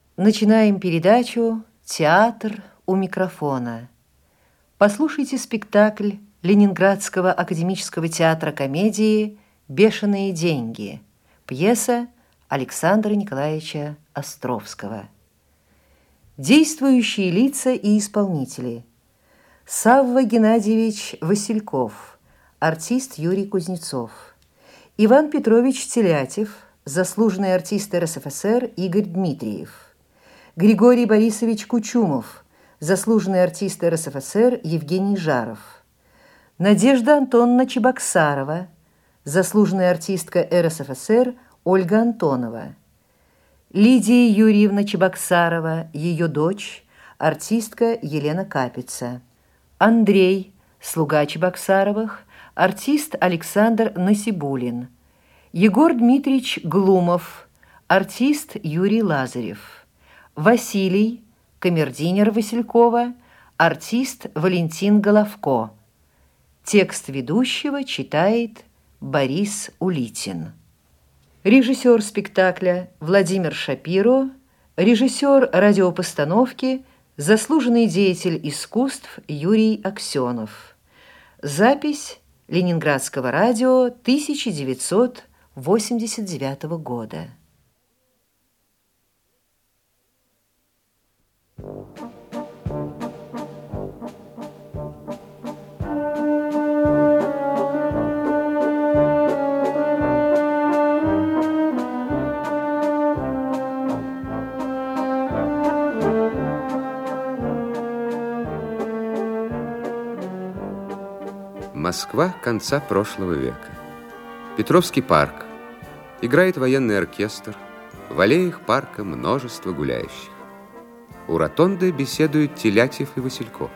Начинаем передачу «Театр у микрофона». Послушайте спектакль Ленинградского академического театра комедии «Бешеные деньги». Пьеса Александра Николаевича Островского. Действующие лица и исполнители. Савва Геннадьевич Васильков, артист Юрий Кузнецов. Иван Петрович Телятев, заслуженный артист РСФСР Игорь Дмитриев. Григорий Борисович Кучумов, заслуженный артист РСФСР Евгений Жаров. Надежда Антоновна Чебоксарова, заслуженная артистка РСФСР Ольга Антонова. Лидия Юрьевна Чебоксарова, ее дочь, артистка Елена Капица. Андрей, слуга Чебоксаровых, артист Александр Насибулин. Егор Дмитриевич Глумов, артист Юрий Лазарев. Василий, камердинер Василькова, артист Валентин Головко. Текст ведущего читает Борис Улитин. Режиссер спектакля Владимир Шапиро, режиссер радиопостановки, заслуженный деятель искусств Юрий Аксенов. Запись Ленинградского радио 1989 года. Москва конца прошлого века. Петровский парк. Играет военный оркестр. В аллеях парка множество гуляющих. У ротонды беседуют Телятев и Васильков.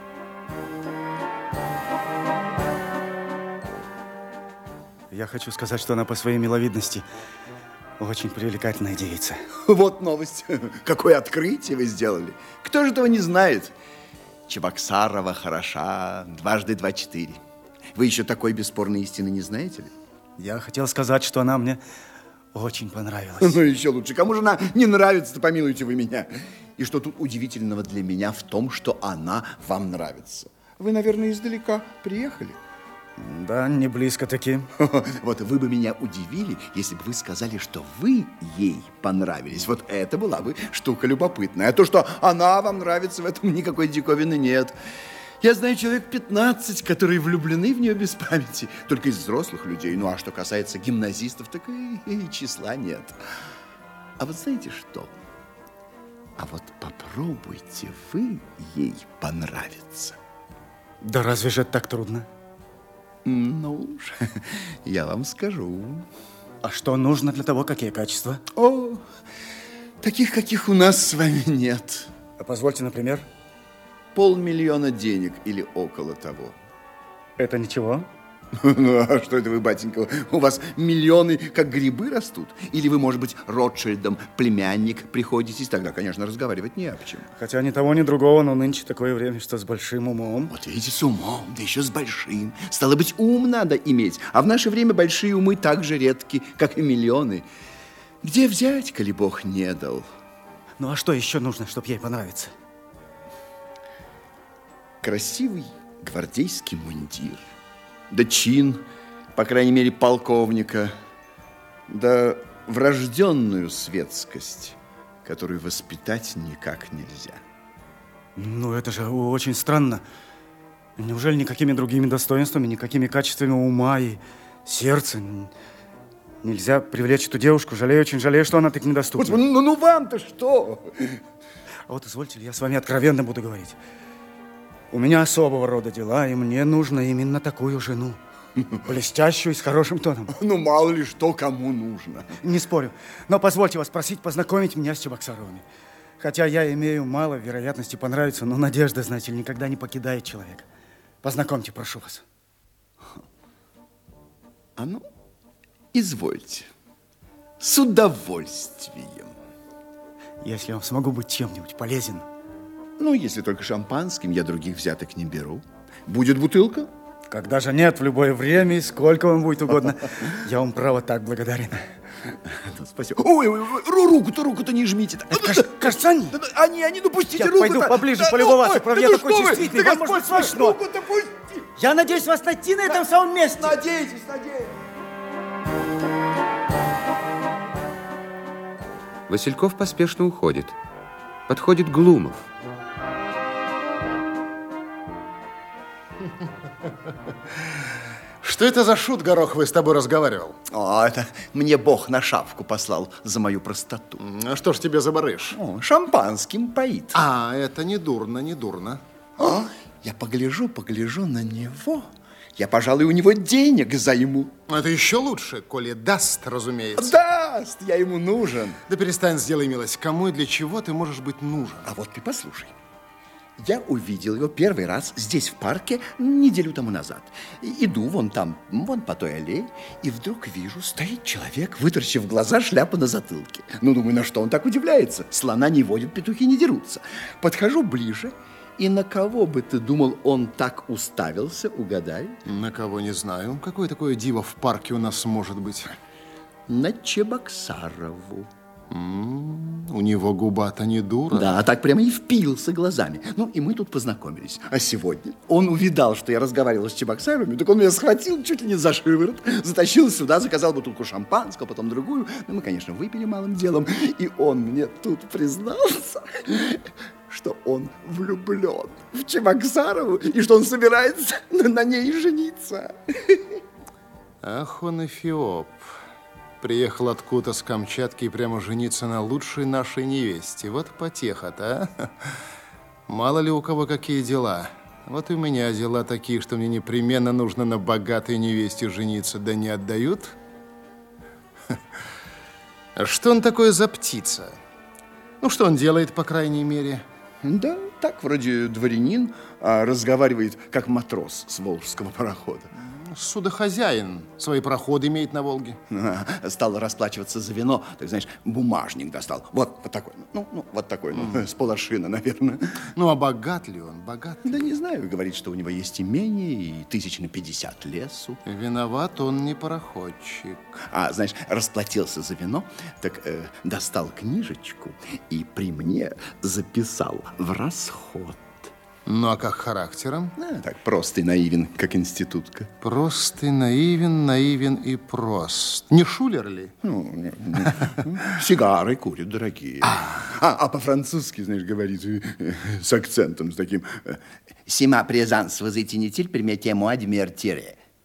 Я хочу сказать, что она по своей миловидности очень привлекательная девица. Вот новость. Какое открытие вы сделали. Кто же этого не знает? Чебоксарова хороша, дважды 2 – 4. Вы еще такой бесспорной истины не знаете ли? Я хотел сказать, что она мне очень понравилась. Ну, еще лучше. Кому же она не нравится-то, помилуйте вы меня. И что тут удивительного для меня в том, что она вам нравится? Вы, наверное, издалека приехали? Да, не близко-таки. Вот вы бы меня удивили, если бы вы сказали, что вы ей понравились. Вот это была бы штука любопытная. А то, что она вам нравится, в этом никакой диковины нет. Я знаю человек 15, которые влюблены в нее без памяти. Только из взрослых людей. Ну, а что касается гимназистов, так и числа нет. А вот знаете что? А вот попробуйте вы ей понравиться. Да разве же это так трудно? Ну уж, я вам скажу. А что нужно для того, какие качества? О, таких, каких у нас с вами нет. А позвольте, например? 500 000 денег или около того. Это ничего? Ну, а что это вы, батенька? У вас миллионы, как грибы, растут? Или вы, может быть, Ротшильдом племянник приходитесь? Тогда, конечно, разговаривать не об чем. Хотя ни того, ни другого, но нынче такое время, что с большим умом. Вот видите, с умом, да еще с большим. Стало быть, ум надо иметь. А в наше время большие умы так же редки, как и миллионы. Где взять, коли Бог не дал? Ну, а что еще нужно, чтобы ей понравиться? Красивый гвардейский мундир. Да чин, по крайней мере, полковника, да врожденную светскость, которую воспитать никак нельзя. Ну, это же очень странно. Неужели никакими другими достоинствами, никакими качествами ума и сердца нельзя привлечь эту девушку? Очень жалею, что она так недоступна. Господи, ну вам-то что? А вот, извольте, я с вами откровенно буду говорить. У меня особого рода дела, и мне нужно именно такую жену. Блестящую и с хорошим тоном. Ну, мало ли что кому нужно. Не спорю. Но позвольте вас просить познакомить меня с Чебоксаровыми. Хотя я имею мало вероятности понравиться, но надежда, знаете ли, никогда не покидает человека. Познакомьте, прошу вас. А ну, извольте. С удовольствием. Если я вам смогу быть чем-нибудь полезен. Ну, если только шампанским, я других взяток не беру. Будет бутылка? Когда же нет, в любое время и сколько вам будет угодно. Я вам, право, так благодарен. Спасибо. Ой, руку-то не жмите. Кажется, они. Они, ну пустите руку-то. Я пойду поближе полюбоваться, правда, я такой чувствительный. Вам может быть смешно. Руку-то пусти. Я надеюсь вас найти на этом самом месте. Надейтесь. Васильков поспешно уходит. Подходит Глумов. Что это за шут гороховый с тобой разговаривал? О, это мне Бог на шапку послал за мою простоту. А что ж тебе за барыш? О, шампанским поит. А, это не дурно, не дурно. Я погляжу на него. Я, пожалуй, у него денег займу. Это еще лучше, коли даст, разумеется. Даст, я ему нужен. Да перестань, сделай милость. Кому и для чего ты можешь быть нужен? А вот ты послушай. Я увидел его первый раз здесь, в парке, неделю тому назад. Иду вон по той аллее, и вдруг вижу, стоит человек, вытаращив глаза, шляпа на затылке. Ну, думаю, на что он так удивляется? Слона не водят, петухи не дерутся. Подхожу ближе, и на кого бы ты думал, он так уставился, угадай? На кого, не знаю. Какое такое диво в парке у нас может быть? На Чебоксарову. У него губа-то не дура. Да, так прямо и впился глазами. Ну, и мы тут познакомились. А сегодня он увидал, что я разговаривал с Чебоксаровыми, так он меня схватил чуть ли не за шиворот, затащил сюда, заказал бутылку шампанского, потом другую. Ну, мы, конечно, выпили малым делом. И он мне тут признался, что он влюблен в Чебоксарову и что он собирается на ней жениться. Ах, он эфиоп. Приехал откуда-то с Камчатки и прямо жениться на лучшей нашей невесте. Вот потеха-то, а? Мало ли у кого какие дела. Вот и у меня дела такие, что мне непременно нужно на богатой невесте жениться. Да не отдают? А что он такое за птица? Ну, что он делает, по крайней мере? Да, так, вроде дворянин, а разговаривает как матрос с волжского парохода. Судохозяин свои проходы имеет на Волге. Стал расплачиваться за вино, так, знаешь, бумажник достал. Вот такой, вот такой, с поларшина, наверное. Ну, а богат ли он? Богат? Да не знаю, говорит, что у него есть имение и 50 лесу. Виноват он не пароходчик. А, знаешь, расплатился за вино, так достал книжечку и при мне записал в расход. Ну, а как характером? Так, прост и наивен, как институтка. Прост и наивен и прост. Не шулер ли? Сигары курит дорогие. А по-французски, знаешь, говорит с акцентом, с таким. «Сима презанс, vous êtes inutile, permettez-moi de me retirer».